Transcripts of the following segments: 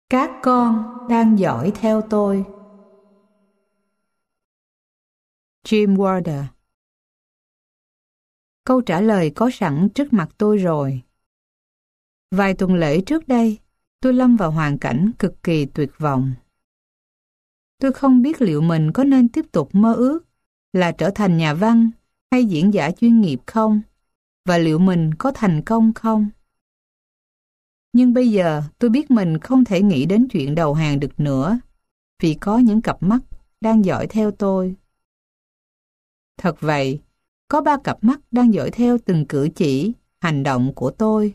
Các con đang dõi theo tôi. Jim Warder. Câu trả lời có sẵn trước mặt tôi rồi. Vài tuần lễ trước đây, tôi lâm vào hoàn cảnh cực kỳ tuyệt vọng. Tôi không biết liệu mình có nên tiếp tục mơ ước là trở thành nhà văn hay diễn giả chuyên nghiệp không, và liệu mình có thành công không. Nhưng bây giờ tôi biết mình không thể nghĩ đến chuyện đầu hàng được nữa, vì có những cặp mắt đang dõi theo tôi. Thật vậy, có 3 cặp mắt đang dõi theo từng cử chỉ, hành động của tôi.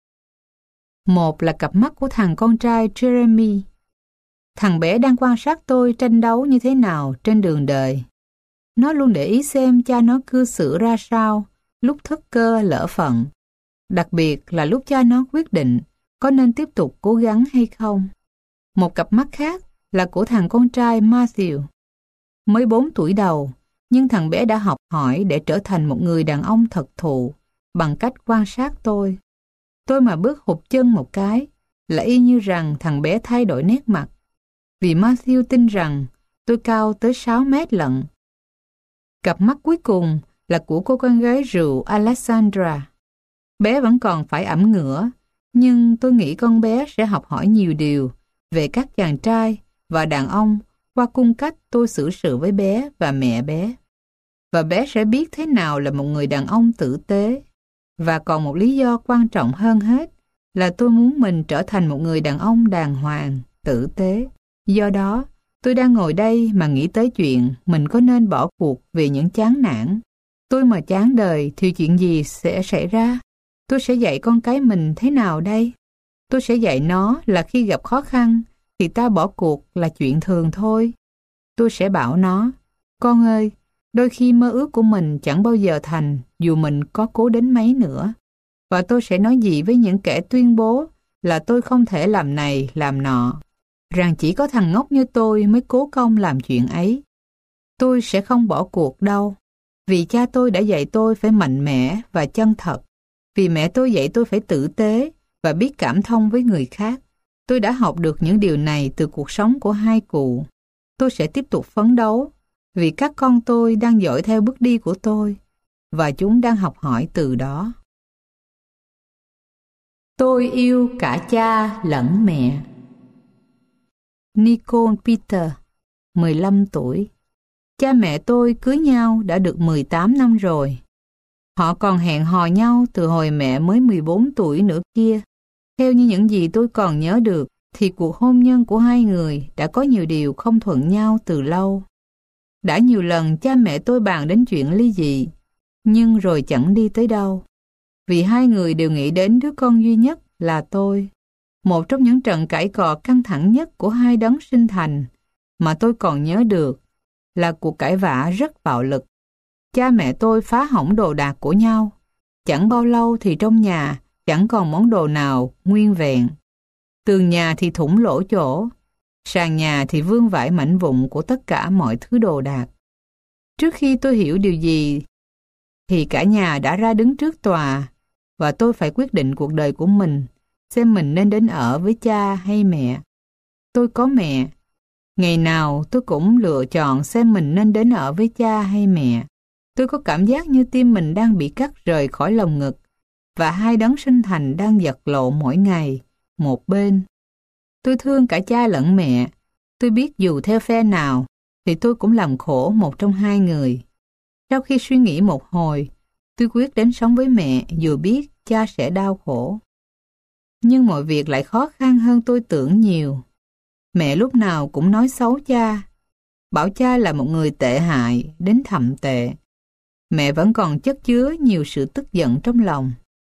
Một là cặp mắt của thằng con trai Jeremy. Thằng bé đang quan sát tôi tranh đấu như thế nào trên đường đời. Nó luôn để ý xem cha nó cư xử ra sao lúc thất cơ lỡ phận, đặc biệt là lúc cha nó quyết định có nên tiếp tục cố gắng hay không. Một cặp mắt khác là của thằng con trai Matthew. Mới 4 tuổi đầu, nhưng thằng bé đã học hỏi để trở thành một người đàn ông thật thụ bằng cách quan sát tôi. Tôi mà bước hụt chân một cái là y như rằng thằng bé thay đổi nét mặt, vì Matthew tin rằng tôi cao tới 6 mét lận. Cặp mắt cuối cùng là của cô con gái rượu Alexandra. Bé vẫn còn phải ẵm ngửa, nhưng tôi nghĩ con bé sẽ học hỏi nhiều điều về các chàng trai và đàn ông qua cung cách tôi xử sự với bé và mẹ bé. Và bé sẽ biết thế nào là một người đàn ông tử tế. Và còn một lý do quan trọng hơn hết là tôi muốn mình trở thành một người đàn ông đàng hoàng, tử tế. Do đó, tôi đang ngồi đây mà nghĩ tới chuyện mình có nên bỏ cuộc vì những chán nản. Tôi mà chán đời thì chuyện gì sẽ xảy ra? Tôi sẽ dạy con cái mình thế nào đây? Tôi sẽ dạy nó là khi gặp khó khăn thì ta bỏ cuộc là chuyện thường thôi. Tôi sẽ bảo nó, con ơi, đôi khi mơ ước của mình chẳng bao giờ thành dù mình có cố đến mấy nữa. Và tôi sẽ nói gì với những kẻ tuyên bố là tôi không thể làm này, làm nọ, rằng chỉ có thằng ngốc như tôi mới cố công làm chuyện ấy. Tôi sẽ không bỏ cuộc đâu, vì cha tôi đã dạy tôi phải mạnh mẽ và chân thật, vì mẹ tôi dạy tôi phải tử tế và biết cảm thông với người khác. Tôi đã học được những điều này từ cuộc sống của hai cụ. Tôi sẽ tiếp tục phấn đấu, vì các con tôi đang dõi theo bước đi của tôi, và chúng đang học hỏi từ đó. Tôi yêu cả cha lẫn mẹ. Nicole Peter, 15 tuổi. Cha mẹ tôi cưới nhau đã được 18 năm rồi. Họ còn hẹn hò nhau từ hồi mẹ mới 14 tuổi nữa kia. Theo như những gì tôi còn nhớ được, thì cuộc hôn nhân của hai người đã có nhiều điều không thuận nhau từ lâu. Đã nhiều lần cha mẹ tôi bàn đến chuyện ly dị, nhưng rồi chẳng đi tới đâu. Vì hai người đều nghĩ đến đứa con duy nhất là tôi. Một trong những trận cãi cọ căng thẳng nhất của hai đấng sinh thành mà tôi còn nhớ được là cuộc cãi vã rất bạo lực. Cha mẹ tôi phá hỏng đồ đạc của nhau. Chẳng bao lâu thì trong nhà chẳng còn món đồ nào nguyên vẹn. Tường nhà thì thủng lỗ chỗ, sàn nhà thì vương vãi mảnh vụn của tất cả mọi thứ đồ đạc. Trước khi tôi hiểu điều gì, thì cả nhà đã ra đứng trước tòa, và tôi phải quyết định cuộc đời của mình, xem mình nên đến ở với cha hay mẹ. Tôi có mẹ. Ngày nào tôi cũng lựa chọn xem mình nên đến ở với cha hay mẹ. Tôi có cảm giác như tim mình đang bị cắt rời khỏi lồng ngực, và hai đấng sinh thành đang vật lộn mỗi ngày, một bên. Tôi thương cả cha lẫn mẹ. Tôi biết dù theo phe nào, thì tôi cũng làm khổ một trong hai người. Sau khi suy nghĩ một hồi, tôi quyết đến sống với mẹ dù biết cha sẽ đau khổ. Nhưng mọi việc lại khó khăn hơn tôi tưởng nhiều. Mẹ lúc nào cũng nói xấu cha, bảo cha là một người tệ hại đến thậm tệ. Mẹ vẫn còn chất chứa nhiều sự tức giận trong lòng.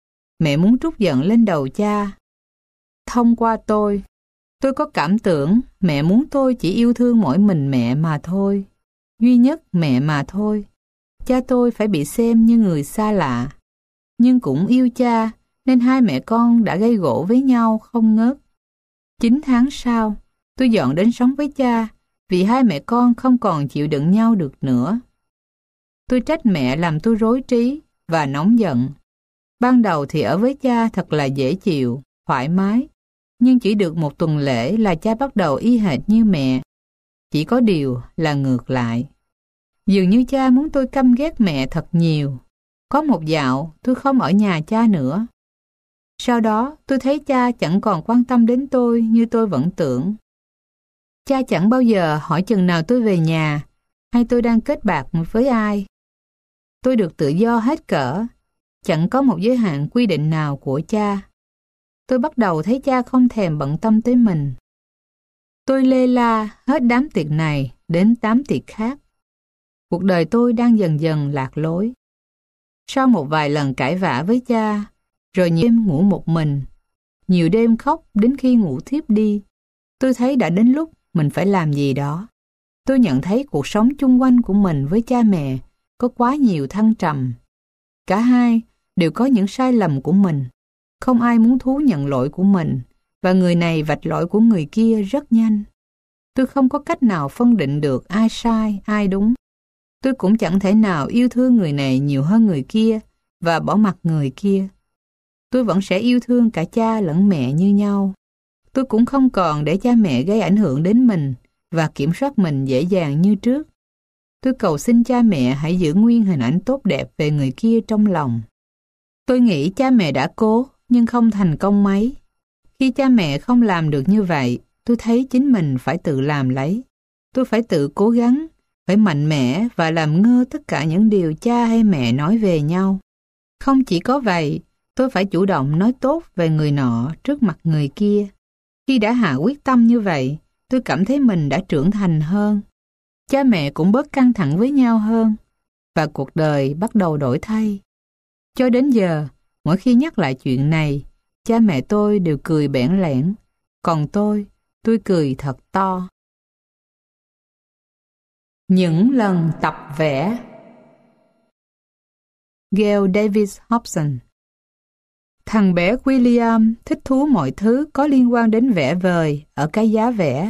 Mẹ muốn trút giận lên đầu cha. Thông qua tôi có cảm tưởng mẹ muốn tôi chỉ yêu thương mỗi mình mẹ mà thôi, duy nhất mẹ mà thôi. Cha tôi phải bị xem như người xa lạ, nhưng cũng yêu cha, nên hai mẹ con đã gây gổ với nhau không ngớt. 9 tháng sau, tôi dọn đến sống với cha, vì hai mẹ con không còn chịu đựng nhau được nữa. Tôi trách mẹ làm tôi rối trí và nóng giận. Ban đầu thì ở với cha thật là dễ chịu, thoải mái. Nhưng chỉ được một tuần lễ là cha bắt đầu y hệt như mẹ. Chỉ có điều là ngược lại. Dường như cha muốn tôi căm ghét mẹ thật nhiều. Có một dạo tôi không ở nhà cha nữa. Sau đó tôi thấy cha chẳng còn quan tâm đến tôi như tôi vẫn tưởng. Cha chẳng bao giờ hỏi chừng nào tôi về nhà hay tôi đang kết bạc với ai. Tôi được tự do hết cỡ, chẳng có một giới hạn quy định nào của cha. Tôi bắt đầu thấy cha không thèm bận tâm tới mình. Tôi lê la hết đám tiệc này đến đám tiệc khác. Cuộc đời tôi đang dần dần lạc lối. Sau một vài lần cãi vã với cha, rồi nhiều đêm ngủ một mình, nhiều đêm khóc đến khi ngủ thiếp đi, tôi thấy đã đến lúc mình phải làm gì đó. Tôi nhận thấy cuộc sống chung quanh của mình với cha mẹ có quá nhiều thăng trầm. Cả hai đều có những sai lầm của mình. Không ai muốn thú nhận lỗi của mình, và người này vạch lỗi của người kia rất nhanh. Tôi không có cách nào phân định được ai sai, ai đúng. Tôi cũng chẳng thể nào yêu thương người này nhiều hơn người kia và bỏ mặc người kia. Tôi vẫn sẽ yêu thương cả cha lẫn mẹ như nhau. Tôi cũng không còn để cha mẹ gây ảnh hưởng đến mình và kiểm soát mình dễ dàng như trước. Tôi cầu xin cha mẹ hãy giữ nguyên hình ảnh tốt đẹp về người kia trong lòng. Tôi nghĩ cha mẹ đã cố nhưng không thành công mấy. Khi cha mẹ không làm được như vậy, tôi thấy chính mình phải tự làm lấy. Tôi phải tự cố gắng, phải mạnh mẽ và làm ngơ tất cả những điều cha hay mẹ nói về nhau. Không chỉ có vậy, tôi phải chủ động nói tốt về người nọ trước mặt người kia. Khi đã hạ quyết tâm như vậy, tôi cảm thấy mình đã trưởng thành hơn. Cha mẹ cũng bớt căng thẳng với nhau hơn, và cuộc đời bắt đầu đổi thay. Cho đến giờ, mỗi khi nhắc lại chuyện này, cha mẹ tôi đều cười bẽn lẽn, còn tôi cười thật to. Những lần tập vẽ. Gail Davis Hobson. Thằng bé William thích thú mọi thứ có liên quan đến vẽ vời ở cái giá vẽ.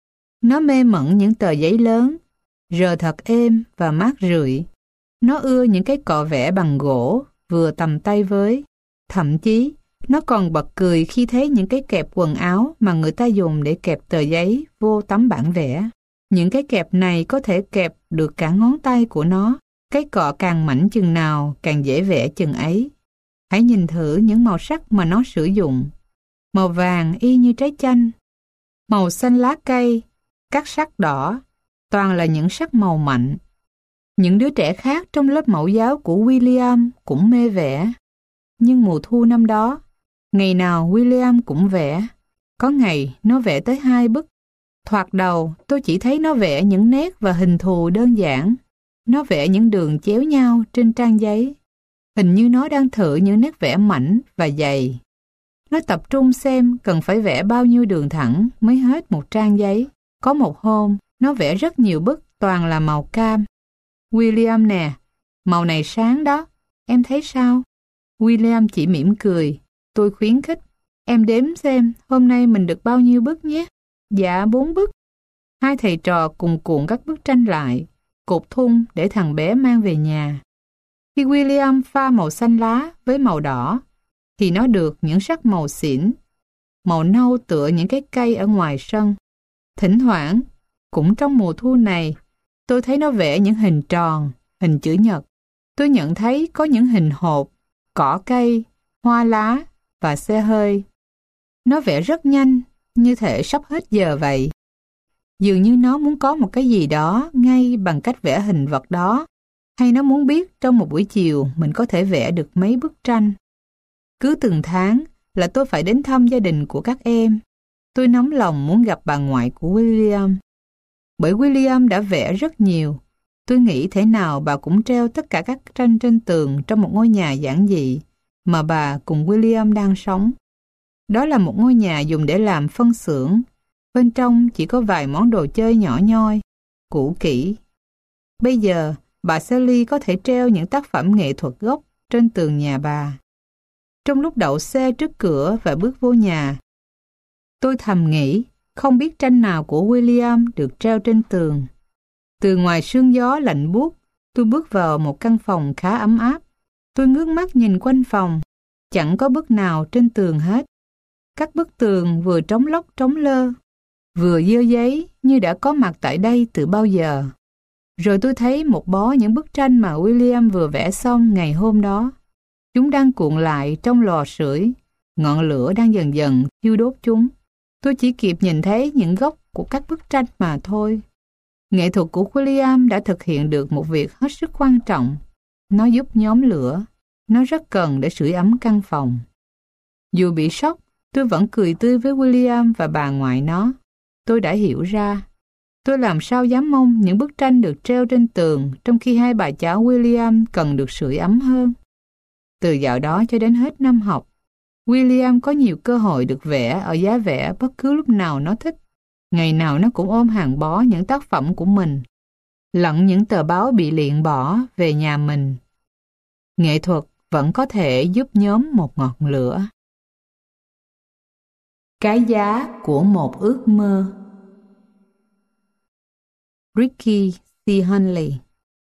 Nó mê mẩn những tờ giấy lớn, rờ thật êm và mát rượi. Nó ưa những cái cọ vẽ bằng gỗ vừa tầm tay với. Thậm chí, nó còn bật cười khi thấy những cái kẹp quần áo mà người ta dùng để kẹp tờ giấy vô tấm bản vẽ. Những cái kẹp này có thể kẹp được cả ngón tay của nó. Cái cọ càng mảnh chừng nào càng dễ vẽ chừng ấy. Hãy nhìn thử những màu sắc mà nó sử dụng. Màu vàng y như trái chanh, màu xanh lá cây, các sắc đỏ, toàn là những sắc màu mạnh. Những đứa trẻ khác trong lớp mẫu giáo của William cũng mê vẽ. Nhưng mùa thu năm đó, ngày nào William cũng vẽ. Có ngày nó vẽ tới 2 bức. Thoạt đầu tôi chỉ thấy nó vẽ những nét và hình thù đơn giản. Nó vẽ những đường chéo nhau trên trang giấy. Hình như nó đang thử những nét vẽ mảnh và dày. Nó tập trung xem cần phải vẽ bao nhiêu đường thẳng mới hết một trang giấy. Có một hôm, nó vẽ rất nhiều bức toàn là màu cam. William nè, màu này sáng đó, em thấy sao? William chỉ mỉm cười. Tôi khuyến khích. Em đếm xem hôm nay mình được bao nhiêu bức nhé. Dạ 4 bức. Hai thầy trò cùng cuộn các bức tranh lại, cột thun để thằng bé mang về nhà. Khi William pha màu xanh lá với màu đỏ, thì nó được những sắc màu xỉn, màu nâu tựa những cái cây ở ngoài sân. Thỉnh thoảng, cũng trong mùa thu này, tôi thấy nó vẽ những hình tròn, hình chữ nhật. Tôi nhận thấy có những hình hộp, cỏ cây, hoa lá và xe hơi. Nó vẽ rất nhanh, như thể sắp hết giờ vậy. Dường như nó muốn có một cái gì đó ngay bằng cách vẽ hình vật đó, hay nó muốn biết trong một buổi chiều mình có thể vẽ được mấy bức tranh. Cứ từng tháng là tôi phải đến thăm gia đình của các em. Tôi nóng lòng muốn gặp bà ngoại của William. Bởi William đã vẽ rất nhiều, tôi nghĩ thế nào bà cũng treo tất cả các tranh trên tường trong một ngôi nhà giản dị mà bà cùng William đang sống. Đó là một ngôi nhà dùng để làm phân xưởng. Bên trong chỉ có vài món đồ chơi nhỏ nhoi, cũ kỹ. Bây giờ, bà Sally có thể treo những tác phẩm nghệ thuật gốc trên tường nhà bà. Trong lúc đậu xe trước cửa và bước vô nhà, tôi thầm nghĩ không biết tranh nào của William được treo trên tường. Từ ngoài sương gió lạnh buốt, tôi bước vào một căn phòng khá ấm áp. Tôi ngước mắt nhìn quanh phòng, chẳng có bức nào trên tường hết. Các bức tường vừa trống lốc trống lơ, vừa dơ giấy như đã có mặt tại đây từ bao giờ. Rồi tôi thấy một bó những bức tranh mà William vừa vẽ xong ngày hôm đó. Chúng đang cuộn lại trong lò sưởi, ngọn lửa đang dần dần thiêu đốt chúng. Tôi chỉ kịp nhìn thấy những góc của các bức tranh mà thôi. Nghệ thuật của William đã thực hiện được một việc hết sức quan trọng. Nó giúp nhóm lửa. Nó rất cần để sưởi ấm căn phòng. Dù bị sốc, tôi vẫn cười tươi với William và bà ngoại nó. Tôi đã hiểu ra. Tôi làm sao dám mong những bức tranh được treo trên tường trong khi hai bà cháu William cần được sưởi ấm hơn. Từ dạo đó cho đến hết năm học, William có nhiều cơ hội được vẽ ở giá vẽ bất cứ lúc nào nó thích. Ngày nào nó cũng ôm hàng bó những tác phẩm của mình, lẫn những tờ báo bị liệng bỏ về nhà mình. Nghệ thuật vẫn có thể giúp nhóm một ngọn lửa. Cái giá của một ước mơ. Ricky C. Hunley.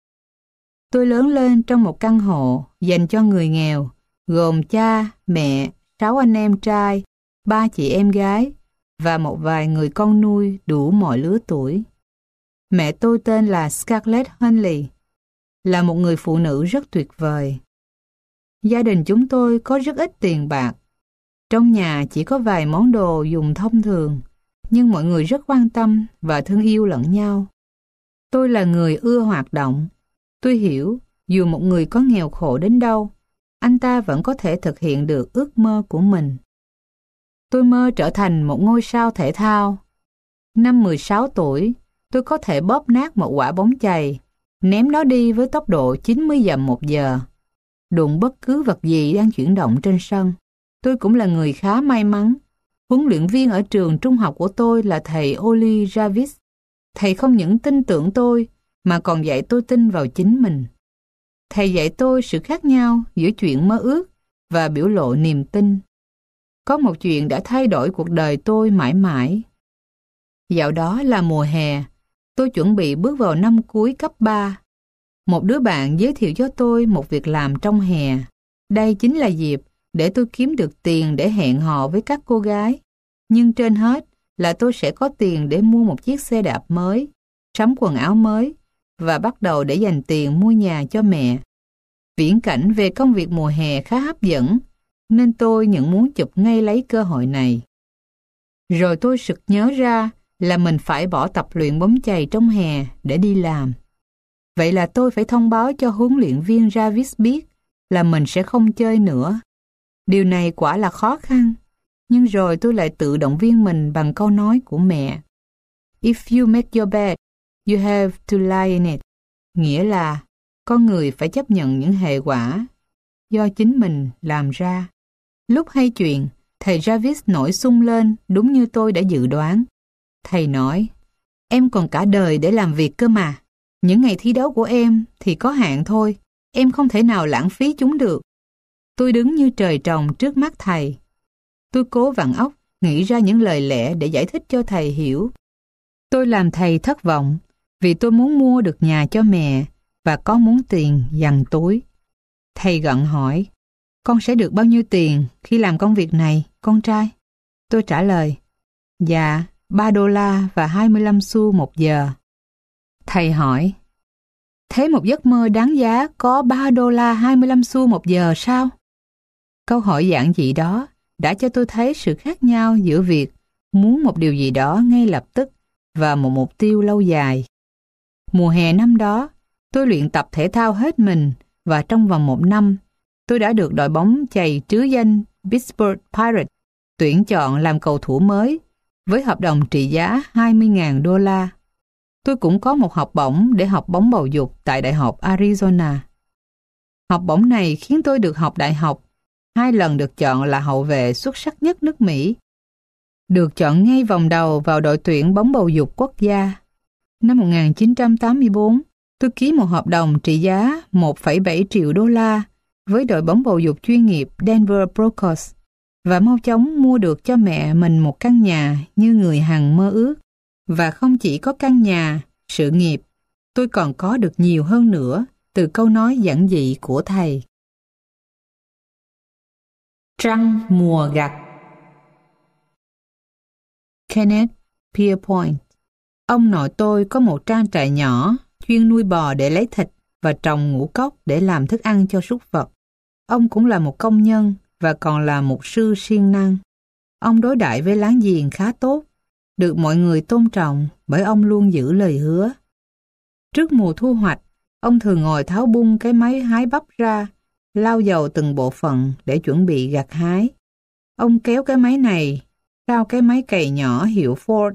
Tôi lớn lên trong một căn hộ dành cho người nghèo, gồm cha, mẹ, 6 anh em trai, 3 chị em gái và một vài người con nuôi đủ mọi lứa tuổi. Mẹ tôi tên là Scarlett Hunley, là một người phụ nữ rất tuyệt vời. Gia đình chúng tôi có rất ít tiền bạc. Trong nhà chỉ có vài món đồ dùng thông thường, nhưng mọi người rất quan tâm và thương yêu lẫn nhau. Tôi là người ưa hoạt động. Tôi hiểu, dù một người có nghèo khổ đến đâu, anh ta vẫn có thể thực hiện được ước mơ của mình. Tôi mơ trở thành một ngôi sao thể thao. Năm 16 tuổi, tôi có thể bóp nát một quả bóng chày, ném nó đi với tốc độ 90 dặm một giờ, đụng bất cứ vật gì đang chuyển động trên sân. Tôi cũng là người khá may mắn. Huấn luyện viên ở trường trung học của tôi là thầy Oli Jarvis. Thầy không những tin tưởng tôi, mà còn dạy tôi tin vào chính mình. Thầy dạy tôi sự khác nhau giữa chuyện mơ ước và biểu lộ niềm tin. Có một chuyện đã thay đổi cuộc đời tôi mãi mãi. Dạo đó là mùa hè, tôi chuẩn bị bước vào năm cuối cấp 3. Một đứa bạn giới thiệu cho tôi một việc làm trong hè. Đây chính là dịp để tôi kiếm được tiền để hẹn hò với các cô gái. Nhưng trên hết là tôi sẽ có tiền để mua một chiếc xe đạp mới, sắm quần áo mới và bắt đầu để dành tiền mua nhà cho mẹ. Viễn cảnh về công việc mùa hè khá hấp dẫn, nên tôi nhận muốn chụp ngay lấy cơ hội này. Rồi tôi sực nhớ ra là mình phải bỏ tập luyện bóng chày trong hè để đi làm. Vậy là tôi phải thông báo cho huấn luyện viên Jarvis biết là mình sẽ không chơi nữa. Điều này quả là khó khăn, nhưng rồi tôi lại tự động viên mình bằng câu nói của mẹ. If you make your bed, you have to lie in it. Nghĩa là con người phải chấp nhận những hệ quả do chính mình làm ra. Lúc hay chuyện, thầy Jarvis nổi sung lên đúng như tôi đã dự đoán. Thầy nói, em còn cả đời để làm việc cơ mà. Những ngày thi đấu của em thì có hạn thôi. Em không thể nào lãng phí chúng được. Tôi đứng như trời trồng trước mắt thầy. Tôi cố vặn óc, nghĩ ra những lời lẽ để giải thích cho thầy hiểu. Tôi làm thầy thất vọng vì tôi muốn mua được nhà cho mẹ và có muốn tiền dằn túi. Thầy gặng hỏi, con sẽ được bao nhiêu tiền khi làm công việc này, con trai? Tôi trả lời, dạ, $3 và 25 xu một giờ. Thầy hỏi, thế một giấc mơ đáng giá có $3 25 xu một giờ sao? Câu hỏi giản dị đó đã cho tôi thấy sự khác nhau giữa việc muốn một điều gì đó ngay lập tức và một mục tiêu lâu dài. Mùa hè năm đó, tôi luyện tập thể thao hết mình và trong vòng 1 năm, tôi đã được đội bóng chày trứ danh Pittsburgh Pirates tuyển chọn làm cầu thủ mới với hợp đồng trị giá $20.000. Tôi cũng có một học bổng để học bóng bầu dục tại Đại học Arizona. Học bổng này khiến tôi được học đại học, 2 lần được chọn là hậu vệ xuất sắc nhất nước Mỹ. Được chọn ngay vòng đầu vào đội tuyển bóng bầu dục quốc gia. Năm 1984, tôi ký một hợp đồng trị giá $1,7 triệu với đội bóng bầu dục chuyên nghiệp Denver Broncos và mau chóng mua được cho mẹ mình một căn nhà như người hằng mơ ước. Và không chỉ có căn nhà, sự nghiệp, tôi còn có được nhiều hơn nữa từ câu nói giản dị của thầy. Trăng mùa gặt. Kenneth Pierpoint. Ông nội tôi có một trang trại nhỏ, chuyên nuôi bò để lấy thịt và trồng ngũ cốc để làm thức ăn cho súc vật. Ông cũng là một công nhân và còn là mục sư siêng năng. Ông đối đãi với láng giềng khá tốt, được mọi người tôn trọng bởi ông luôn giữ lời hứa. Trước mùa thu hoạch, ông thường ngồi tháo bung cái máy hái bắp ra, lau dầu từng bộ phận để chuẩn bị gặt hái. Ông kéo cái máy này sau cái máy cày nhỏ hiệu Ford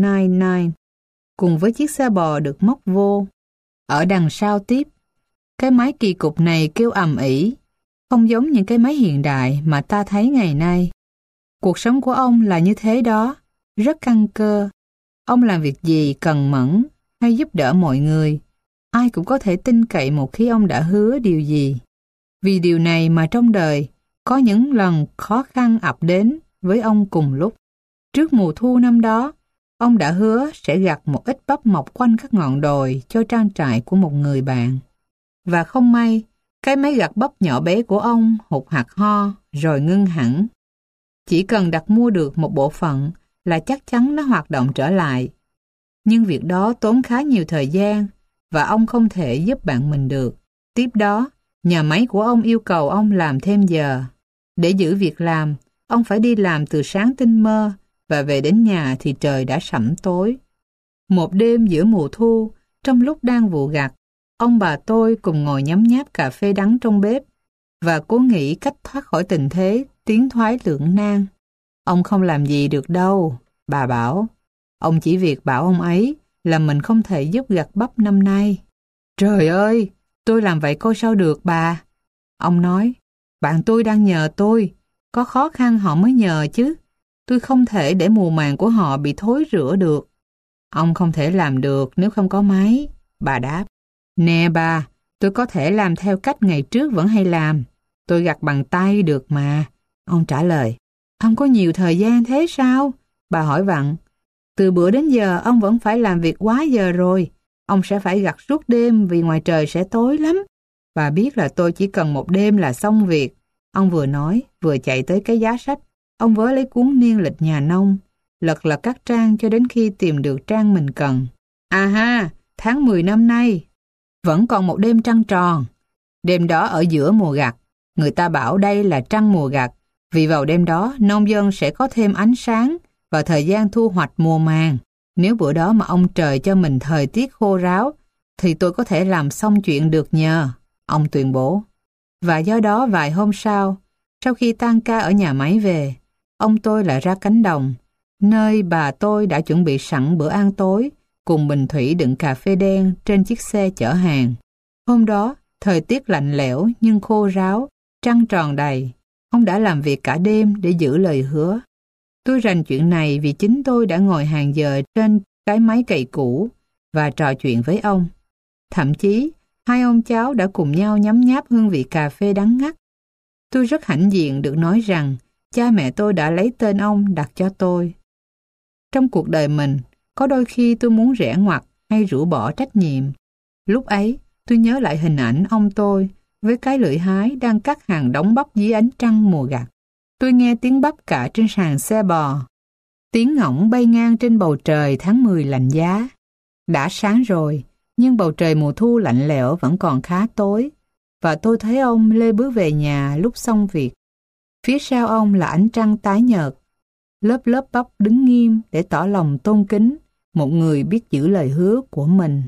99, cùng với chiếc xe bò được móc vô. Ở đằng sau tiếp, cái máy kỳ cục này kêu ầm ĩ, không giống những cái máy hiện đại mà ta thấy ngày nay. Cuộc sống của ông là như thế đó, rất căn cơ. Ông làm việc gì cần mẫn hay giúp đỡ mọi người, ai cũng có thể tin cậy một khi ông đã hứa điều gì. Vì điều này mà trong đời, có những lần khó khăn ập đến với ông cùng lúc. Trước mùa thu năm đó, ông đã hứa sẽ gặt một ít bắp mọc quanh các ngọn đồi cho trang trại của một người bạn. Và không may, cái máy gặt bắp nhỏ bé của ông hụt hạt ho rồi ngưng hẳn. Chỉ cần đặt mua được một bộ phận là chắc chắn nó hoạt động trở lại. Nhưng việc đó tốn khá nhiều thời gian và ông không thể giúp bạn mình được. Tiếp đó, nhà máy của ông yêu cầu ông làm thêm giờ. Để giữ việc làm, ông phải đi làm từ sáng tinh mơ và về đến nhà thì trời đã sẫm tối. Một đêm giữa mùa thu, trong lúc đang vụ gặt, ông bà tôi cùng ngồi nhấm nháp cà phê đắng trong bếp và cố nghĩ cách thoát khỏi tình thế tiến thoái lưỡng nan. Ông không làm gì được đâu, bà bảo. Ông chỉ việc bảo ông ấy là mình không thể giúp gặt bắp năm nay. Trời ơi, tôi làm vậy coi sao được bà. Ông nói, bạn tôi đang nhờ tôi, có khó khăn họ mới nhờ chứ. Tôi không thể để mùa màng của họ bị thối rữa được. Ông không thể làm được nếu không có máy, bà đáp. Nè bà, tôi có thể làm theo cách ngày trước vẫn hay làm. Tôi gặt bằng tay được mà. Ông trả lời. Ông có nhiều thời gian thế sao? Bà hỏi vặn. Từ bữa đến giờ ông vẫn phải làm việc quá giờ rồi. Ông sẽ phải gặt suốt đêm vì ngoài trời sẽ tối lắm. Bà biết là tôi chỉ cần một đêm là xong việc. Ông vừa nói, vừa chạy tới cái giá sách. Ông vớ lấy cuốn niên lịch nhà nông, lật lật các trang cho đến khi tìm được trang mình cần. À ha, tháng 10 năm nay, vẫn còn một đêm trăng tròn. Đêm đó ở giữa mùa gặt, người ta bảo đây là trăng mùa gặt, vì vào đêm đó nông dân sẽ có thêm ánh sáng và thời gian thu hoạch mùa màng. Nếu bữa đó mà ông trời cho mình thời tiết khô ráo, thì tôi có thể làm xong chuyện được nhờ, ông tuyên bố. Và do đó vài hôm sau khi tan ca ở nhà máy về, ông tôi lại ra cánh đồng, nơi bà tôi đã chuẩn bị sẵn bữa ăn tối, cùng bình thủy đựng cà phê đen trên chiếc xe chở hàng. Hôm đó, thời tiết lạnh lẽo nhưng khô ráo, trăng tròn đầy. Ông đã làm việc cả đêm để giữ lời hứa. Tôi rành chuyện này vì chính tôi đã ngồi hàng giờ trên cái máy cày cũ và trò chuyện với ông. Thậm chí, hai ông cháu đã cùng nhau nhấm nháp hương vị cà phê đắng ngắt. Tôi rất hãnh diện được nói rằng cha mẹ tôi đã lấy tên ông đặt cho tôi. Trong cuộc đời mình, có đôi khi tôi muốn rẽ ngoặt hay rũ bỏ trách nhiệm. Lúc ấy, tôi nhớ lại hình ảnh ông tôi với cái lưỡi hái đang cắt hàng đống bắp dưới ánh trăng mùa gặt. Tôi nghe tiếng bắp cạ trên sàn xe bò. Tiếng ngỗng bay ngang trên bầu trời tháng 10 lạnh giá. Đã sáng rồi, nhưng bầu trời mùa thu lạnh lẽo vẫn còn khá tối. Và tôi thấy ông lê bước về nhà lúc xong việc. Phía sau ông là ánh trăng tái nhợt. Lớp lớp bắp đứng nghiêm để tỏ lòng tôn kính một người biết giữ lời hứa của mình.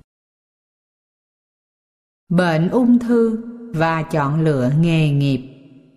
Bệnh ung thư và chọn lựa nghề nghiệp.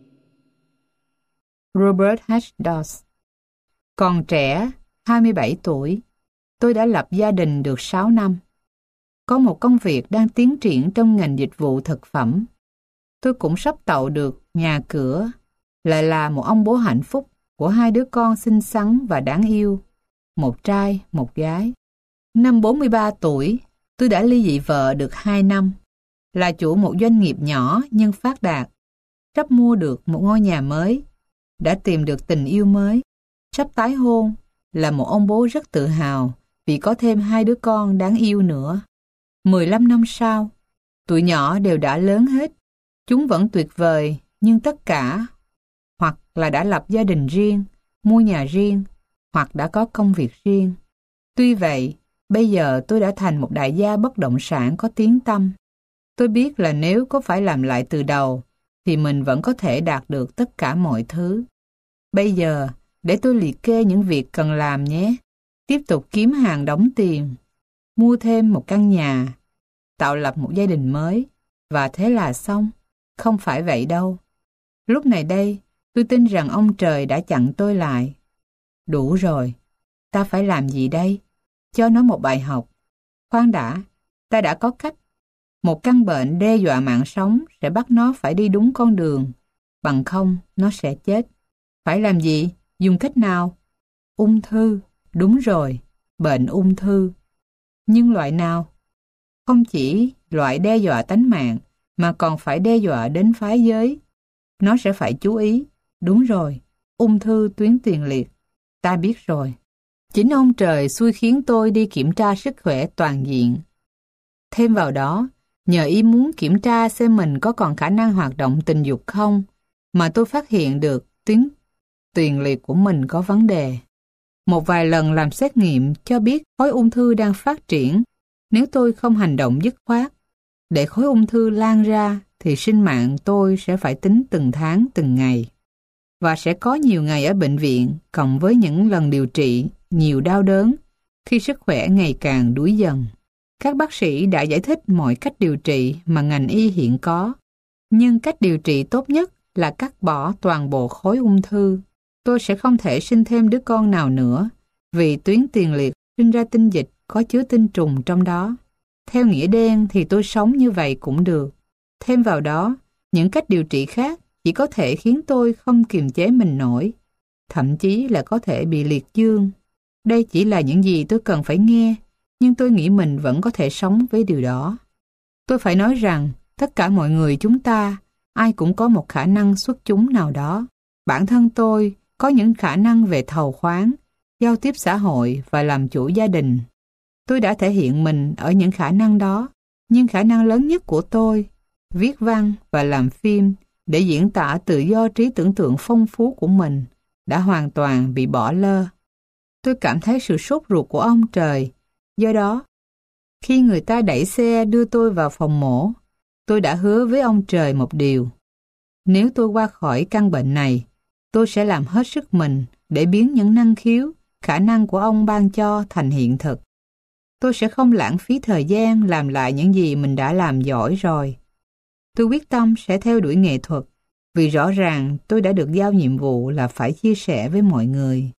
Robert H. Doss. Còn trẻ, 27 tuổi, tôi đã lập gia đình được 6 năm. Có một công việc đang tiến triển trong ngành dịch vụ thực phẩm. Tôi cũng sắp tậu được nhà cửa, lại là một ông bố hạnh phúc của 2 đứa con xinh xắn và đáng yêu, một trai, một gái. Năm 43 tuổi, tôi đã ly dị vợ được 2 năm, là chủ một doanh nghiệp nhỏ nhưng phát đạt, sắp mua được một ngôi nhà mới, đã tìm được tình yêu mới, sắp tái hôn, là một ông bố rất tự hào vì có thêm 2 đứa con đáng yêu nữa. 15 năm sau, tụi nhỏ đều đã lớn hết. Chúng vẫn tuyệt vời, nhưng tất cả hoặc là đã lập gia đình riêng, mua nhà riêng, hoặc đã có công việc riêng. Tuy vậy, bây giờ tôi đã thành một đại gia bất động sản có tiếng tăm. Tôi biết là nếu có phải làm lại từ đầu, thì mình vẫn có thể đạt được tất cả mọi thứ. Bây giờ, để tôi liệt kê những việc cần làm nhé. Tiếp tục kiếm hàng đóng tiền, mua thêm một căn nhà, tạo lập một gia đình mới, và thế là xong. Không phải vậy đâu. Lúc này đây, tôi tin rằng ông trời đã chặn tôi lại. Đủ rồi. Ta phải làm gì đây? Cho nó một bài học. Khoan đã, ta đã có cách. Một căn bệnh đe dọa mạng sống sẽ bắt nó phải đi đúng con đường. Bằng không, nó sẽ chết. Phải làm gì? Dùng cách nào? Ung thư. Đúng rồi, bệnh ung thư. Nhưng loại nào? Không chỉ loại đe dọa tánh mạng, mà còn phải đe dọa đến phái giới. Nó sẽ phải chú ý. Đúng rồi, ung thư tuyến tiền liệt. Ta biết rồi. Chính ông trời xui khiến tôi đi kiểm tra sức khỏe toàn diện. Thêm vào đó, nhờ ý muốn kiểm tra xem mình có còn khả năng hoạt động tình dục không, mà tôi phát hiện được tuyến tiền liệt của mình có vấn đề. Một vài lần làm xét nghiệm cho biết khối ung thư đang phát triển. Nếu tôi không hành động dứt khoát, để khối ung thư lan ra, thì sinh mạng tôi sẽ phải tính từng tháng, từng ngày. Và sẽ có nhiều ngày ở bệnh viện, cộng với những lần điều trị, nhiều đau đớn, khi sức khỏe ngày càng đuối dần. Các bác sĩ đã giải thích mọi cách điều trị mà ngành y hiện có. Nhưng cách điều trị tốt nhất là cắt bỏ toàn bộ khối ung thư. Tôi sẽ không thể sinh thêm đứa con nào nữa, vì tuyến tiền liệt sinh ra tinh dịch có chứa tinh trùng trong đó. Theo nghĩa đen thì tôi sống như vậy cũng được. Thêm vào đó, những cách điều trị khác chỉ có thể khiến tôi không kiềm chế mình nổi, thậm chí là có thể bị liệt dương. Đây chỉ là những gì tôi cần phải nghe, nhưng tôi nghĩ mình vẫn có thể sống với điều đó. Tôi phải nói rằng, tất cả mọi người chúng ta, ai cũng có một khả năng xuất chúng nào đó. Bản thân tôi có những khả năng về thầu khoáng, giao tiếp xã hội và làm chủ gia đình. Tôi đã thể hiện mình ở những khả năng đó, nhưng khả năng lớn nhất của tôi, viết văn và làm phim để diễn tả tự do trí tưởng tượng phong phú của mình, đã hoàn toàn bị bỏ lơ. Tôi cảm thấy sự sốt ruột của ông trời. Do đó, khi người ta đẩy xe đưa tôi vào phòng mổ, tôi đã hứa với ông trời một điều. Nếu tôi qua khỏi căn bệnh này, tôi sẽ làm hết sức mình để biến những năng khiếu, khả năng của ông ban cho thành hiện thực. Tôi sẽ không lãng phí thời gian làm lại những gì mình đã làm giỏi rồi. Tôi quyết tâm sẽ theo đuổi nghệ thuật, vì rõ ràng tôi đã được giao nhiệm vụ là phải chia sẻ với mọi người.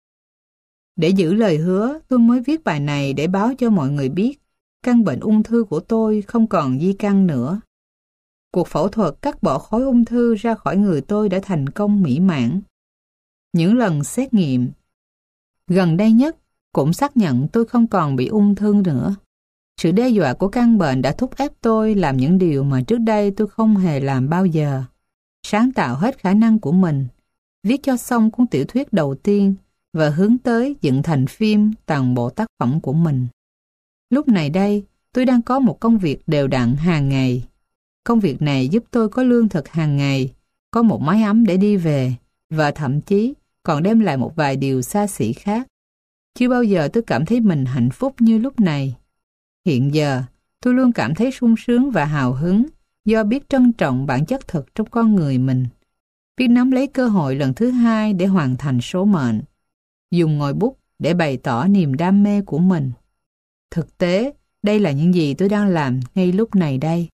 Để giữ lời hứa, tôi mới viết bài này để báo cho mọi người biết căn bệnh ung thư của tôi không còn di căn nữa. Cuộc phẫu thuật cắt bỏ khối ung thư ra khỏi người tôi đã thành công mỹ mãn. Những lần xét nghiệm gần đây nhất cũng xác nhận tôi không còn bị ung thư nữa. Sự đe dọa của căn bệnh đã thúc ép tôi làm những điều mà trước đây tôi không hề làm bao giờ. Sáng tạo hết khả năng của mình, viết cho xong cuốn tiểu thuyết đầu tiên và hướng tới dựng thành phim toàn bộ tác phẩm của mình. Lúc này đây, tôi đang có một công việc đều đặn hàng ngày. Công việc này giúp tôi có lương thực hàng ngày, có một mái ấm để đi về, và thậm chí còn đem lại một vài điều xa xỉ khác. Chưa bao giờ tôi cảm thấy mình hạnh phúc như lúc này. Hiện giờ, tôi luôn cảm thấy sung sướng và hào hứng do biết trân trọng bản chất thực trong con người mình, biết nắm lấy cơ hội lần thứ hai để hoàn thành số mệnh, dùng ngòi bút để bày tỏ niềm đam mê của mình. Thực tế, đây là những gì tôi đang làm ngay lúc này đây.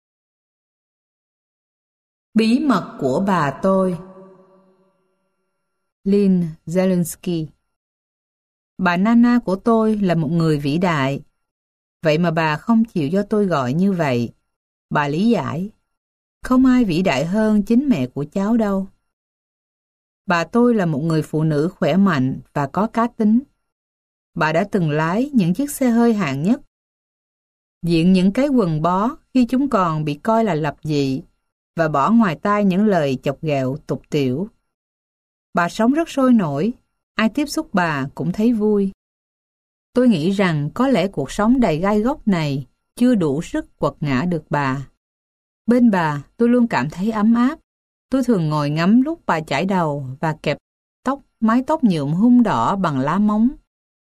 Bí mật của bà tôi. Lynn Zelensky. Bà Nana của tôi là một người vĩ đại. Vậy mà bà không chịu cho tôi gọi như vậy. Bà lý giải, không ai vĩ đại hơn chính mẹ của cháu đâu. Bà tôi là một người phụ nữ khỏe mạnh và có cá tính. Bà đã từng lái những chiếc xe hơi hạng nhất, diện những cái quần bó khi chúng còn bị coi là lập dị, và bỏ ngoài tai những lời chọc ghẹo tục tĩu. Bà sống rất sôi nổi, ai tiếp xúc bà cũng thấy vui. Tôi nghĩ rằng có lẽ cuộc sống đầy gai góc này chưa đủ sức quật ngã được bà. Bên bà, tôi luôn cảm thấy ấm áp. Tôi thường ngồi ngắm lúc bà chải đầu và kẹp tóc, mái tóc nhuộm hun đỏ bằng lá móng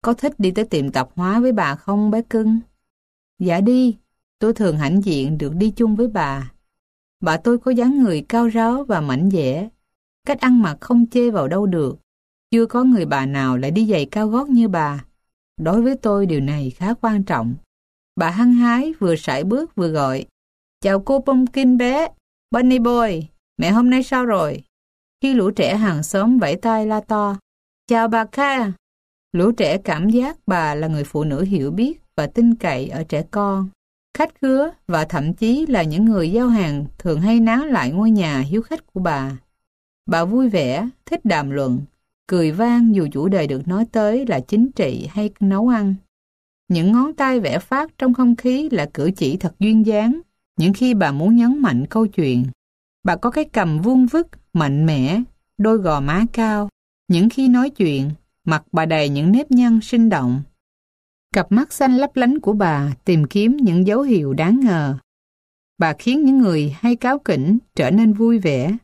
có thích đi tới tiệm tạp hóa với bà không bé cưng? Dạ đi, tôi thường hãnh diện được đi chung với bà. Bà tôi có dáng người cao ráo và mảnh dẻ, cách ăn mặc không chê vào đâu được. Chưa có người bà nào lại đi giày cao gót như bà. Đối với tôi điều này khá quan trọng. Bà hăng hái vừa sải bước vừa gọi: "Chào cô Pumpkin bé, Bunny Boy, mẹ hôm nay sao rồi?" Khi lũ trẻ hàng xóm vẫy tay la to: "Chào bà Ca." Lũ trẻ cảm giác bà là người phụ nữ hiểu biết và tin cậy ở trẻ con. Khách khứa và thậm chí là những người giao hàng thường hay nán lại ngôi nhà hiếu khách của bà. Bà vui vẻ, thích đàm luận, cười vang dù chủ đề được nói tới là chính trị hay nấu ăn. Những ngón tay vẽ phác trong không khí là cử chỉ thật duyên dáng những khi bà muốn nhấn mạnh câu chuyện. Bà có cái cằm vuông vức, mạnh mẽ, đôi gò má cao. Những khi nói chuyện, mặt bà đầy những nếp nhăn sinh động. Cặp mắt xanh lấp lánh của bà tìm kiếm những dấu hiệu đáng ngờ. Bà khiến những người hay cáu kỉnh trở nên vui vẻ.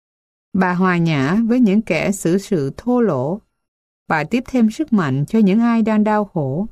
Bà hòa nhã với những kẻ xử sự thô lỗ. Bà tiếp thêm sức mạnh cho những ai đang đau khổ.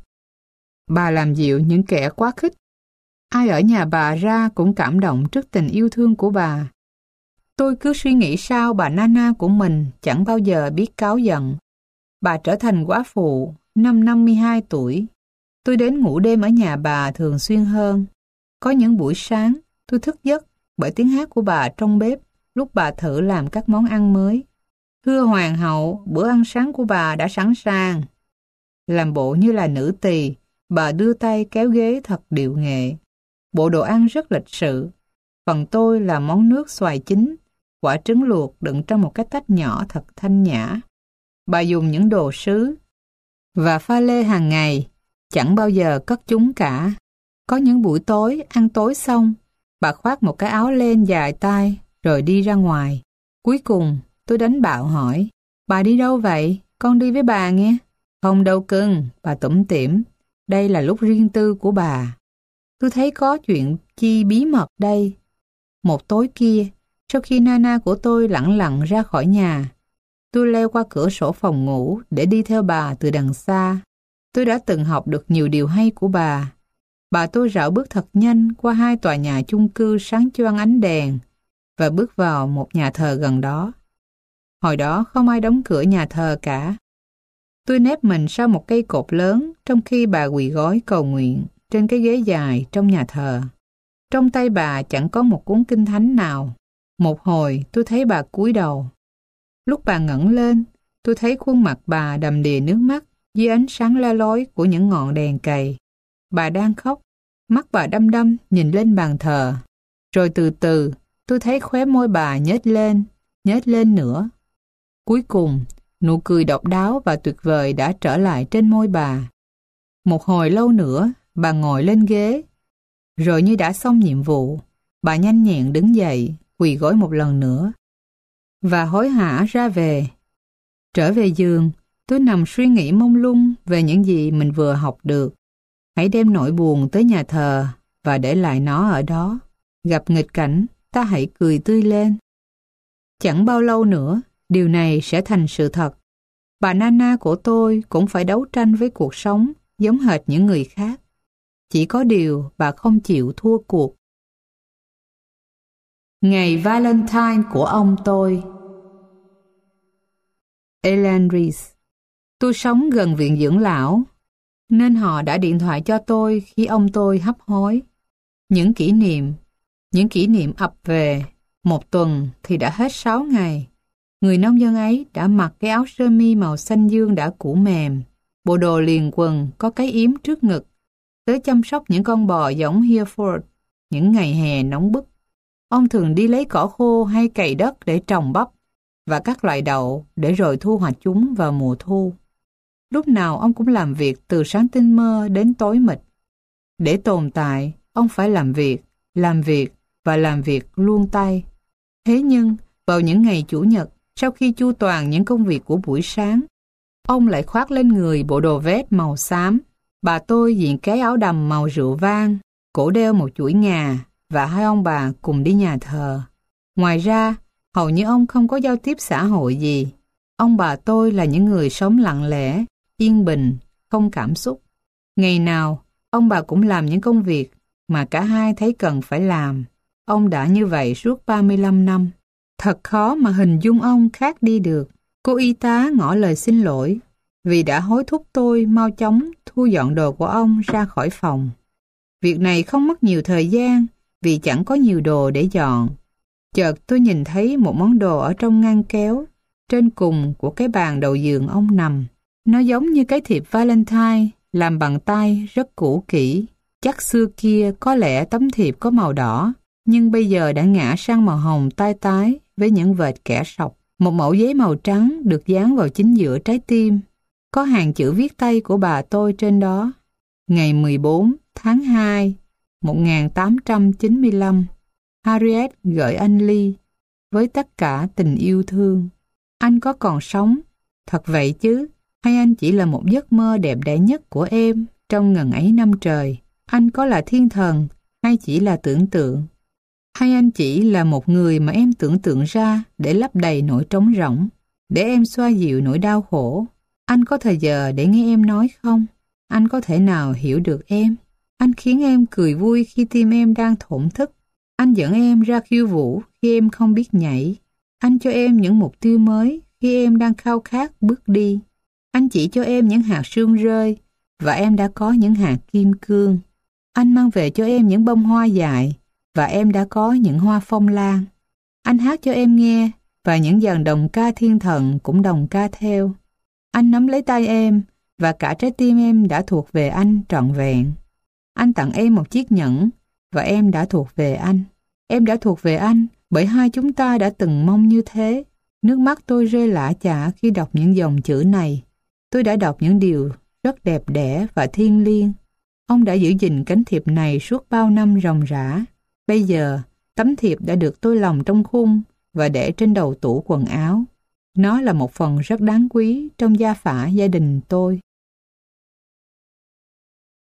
Bà làm dịu những kẻ quá khích. Ai ở nhà bà ra cũng cảm động trước tình yêu thương của bà. Tôi cứ suy nghĩ sao bà Nana của mình chẳng bao giờ biết cáu giận. Bà trở thành góa phụ năm 52 tuổi. Tôi đến ngủ đêm ở nhà bà thường xuyên hơn. Có những buổi sáng tôi thức giấc bởi tiếng hát của bà trong bếp lúc bà thử làm các món ăn mới. Thưa hoàng hậu, bữa ăn sáng của bà đã sẵn sàng. Làm bộ như là nữ tỳ, bà đưa tay kéo ghế thật điệu nghệ. Bộ đồ ăn rất lịch sự. Phần tôi là món nước xoài chín, quả trứng luộc đựng trong một cái tách nhỏ thật thanh nhã. Bà dùng những đồ sứ và pha lê hàng ngày, chẳng bao giờ cất chúng cả. Có những buổi tối, ăn tối xong, bà khoác một cái áo len dài tay rồi đi ra ngoài. Cuối cùng, tôi đánh bạo hỏi: "Bà đi đâu vậy? Con đi với bà nghe." "Không đâu cưng," bà tủm tỉm. "Đây là lúc riêng tư của bà." Tôi thấy có chuyện chi bí mật đây. Một tối kia, sau khi Nana của tôi lẳng lặng ra khỏi nhà, tôi leo qua cửa sổ phòng ngủ để đi theo bà từ đằng xa. Tôi đã từng học được nhiều điều hay của bà. Bà tôi rảo bước thật nhanh qua 2 tòa nhà chung cư sáng choang ánh đèn và bước vào một nhà thờ gần đó. Hồi đó không ai đóng cửa nhà thờ cả. Tôi nép mình sau một cây cột lớn trong khi bà quỳ gối cầu nguyện trên cái ghế dài trong nhà thờ. Trong tay bà chẳng có một cuốn kinh thánh nào. Một hồi tôi thấy bà cúi đầu. Lúc bà ngẩng lên, tôi thấy khuôn mặt bà đầm đìa nước mắt dưới ánh sáng le lói của những ngọn đèn cầy. Bà đang khóc, mắt bà đăm đăm nhìn lên bàn thờ. Rồi từ từ, tôi thấy khóe môi bà nhếch lên nữa. Cuối cùng, nụ cười độc đáo và tuyệt vời đã trở lại trên môi bà. Một hồi lâu nữa, bà ngồi lên ghế. Rồi như đã xong nhiệm vụ, bà nhanh nhẹn đứng dậy, quỳ gối một lần nữa và hối hả ra về. Trở về giường, tôi nằm suy nghĩ mông lung về những gì mình vừa học được. Hãy đem nỗi buồn tới nhà thờ và để lại nó ở đó. Gặp nghịch cảnh, ta hãy cười tươi lên. Chẳng bao lâu nữa, điều này sẽ thành sự thật. Bà Nana của tôi cũng phải đấu tranh với cuộc sống giống hệt những người khác. Chỉ có điều bà không chịu thua cuộc. Ngày Valentine của ông tôi. Ellen Reese. Tôi sống gần viện dưỡng lão, nên họ đã điện thoại cho tôi khi ông tôi hấp hối. Những kỷ niệm ập về. Một tuần thì đã hết 6 ngày. Người nông dân ấy đã mặc cái áo sơ mi màu xanh dương đã cũ mềm, bộ đồ liền quần có cái yếm trước ngực, tới chăm sóc những con bò giống Hereford những ngày hè nóng bức. Ông thường đi lấy cỏ khô hay cày đất để trồng bắp và các loại đậu để rồi thu hoạch chúng vào mùa thu. Lúc nào ông cũng làm việc từ sáng tinh mơ đến tối mịt. Để tồn tại, ông phải làm việc và làm việc luôn tay. Thế nhưng, vào những ngày Chủ nhật, sau khi chu toàn những công việc của buổi sáng, ông lại khoác lên người bộ đồ vest màu xám. Bà tôi diện cái áo đầm màu rượu vang, cổ đeo một chuỗi ngà và hai ông bà cùng đi nhà thờ. Ngoài ra, hầu như ông không có giao tiếp xã hội gì. Ông bà tôi là những người sống lặng lẽ, yên bình, không cảm xúc. Ngày nào, ông bà cũng làm những công việc mà cả hai thấy cần phải làm. Ông đã như vậy suốt 35 năm. Thật khó mà hình dung ông khác đi được. Cô y tá ngỏ lời xin lỗi vì đã hối thúc tôi mau chóng thu dọn đồ của ông ra khỏi phòng. Việc này không mất nhiều thời gian vì chẳng có nhiều đồ để dọn. Chợt tôi nhìn thấy một món đồ ở trong ngăn kéo trên cùng của cái bàn đầu giường ông nằm. Nó giống như cái thiệp Valentine làm bằng tay rất cũ kỹ. Chắc xưa kia có lẽ tấm thiệp có màu đỏ, nhưng bây giờ đã ngã sang màu hồng tai tái với những vệt kẻ sọc. Một mẩu giấy màu trắng được dán vào chính giữa trái tim. Có hàng chữ viết tay của bà tôi trên đó. Ngày 14 tháng 2, 1895, Harriet gửi anh Lee với tất cả tình yêu thương. Anh có còn sống? Thật vậy chứ? Hay anh chỉ là một giấc mơ đẹp đẽ nhất của em trong ngần ấy năm trời? Anh có là thiên thần hay chỉ là tưởng tượng? Hay anh chỉ là một người mà em tưởng tượng ra để lấp đầy nỗi trống rỗng, để em xoa dịu nỗi đau khổ? Anh có thời giờ để nghe em nói không? Anh có thể nào hiểu được em? Anh khiến em cười vui khi tim em đang thổn thức. Anh dẫn em ra khiêu vũ khi em không biết nhảy. Anh cho em những mục tiêu mới khi em đang khao khát bước đi. Anh chỉ cho em những hạt sương rơi và em đã có những hạt kim cương. Anh mang về cho em những bông hoa dại và em đã có những hoa phong lan. Anh hát cho em nghe và những dàn đồng ca thiên thần cũng đồng ca theo. Anh nắm lấy tay em và cả trái tim em đã thuộc về anh trọn vẹn. Anh tặng em một chiếc nhẫn và em đã thuộc về anh. Em đã thuộc về anh bởi hai chúng ta đã từng mong như thế. Nước mắt tôi rơi lã chã khi đọc những dòng chữ này. Tôi đã đọc những điều rất đẹp đẽ và thiêng liêng. Ông đã giữ gìn cánh thiệp này suốt bao năm ròng rã. Bây giờ, tấm thiệp đã được tôi lồng trong khung và để trên đầu tủ quần áo. Nó là một phần rất đáng quý trong gia phả gia đình tôi.